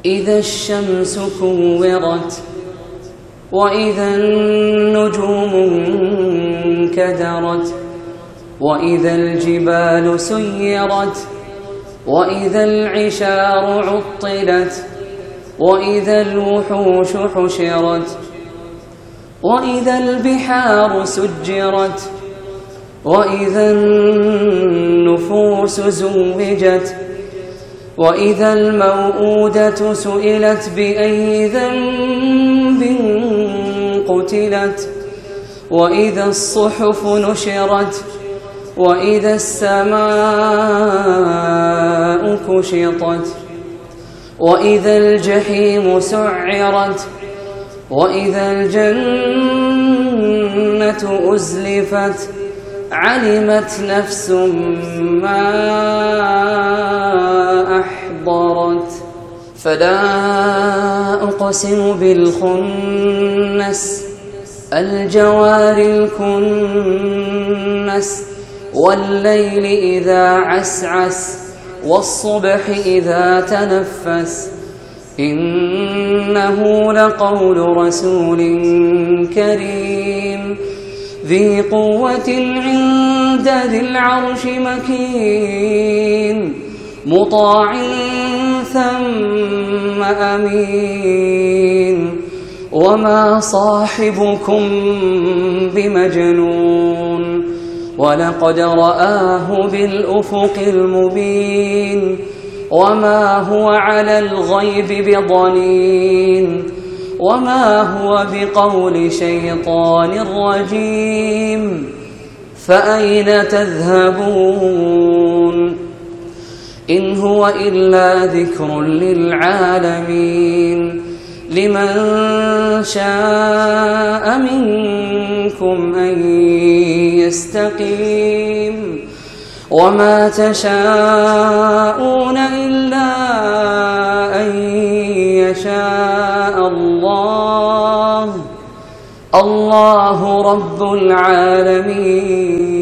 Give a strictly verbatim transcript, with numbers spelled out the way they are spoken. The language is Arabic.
إذا الشمس كورت وإذا النجوم انكدرت وإذا الجبال سيرت وإذا العشار عطلت وإذا الوحوش حشرت وإذا البحار سجرت وإذا النفوس زوجت وإذا الموءودة سئلت بأي ذنب قتلت وإذا الصحف نشرت وإذا السماء كشطت وإذا الجحيم سعرت وإذا الجنة أزلفت علمت نفس ما أحضرت. فلا أقسم بالخنس الجوار الكنس والليل إذا عسعس والصبح إذا تنفس إنه لقول رسول كريم ذي قوة عند ذي العرش مكين مطاع ثم أمين وما صاحبكم بمجنون ولقد رآه بالأفق المبين وما هو على الغيب بضنين وما هو بقول شيطان رجيم فأين تذهبون إن هو إلا ذكر للعالمين لمن شاء منكم أن يستقيم وما تشاءون إلا أن يشاء الله الله رب العالمين.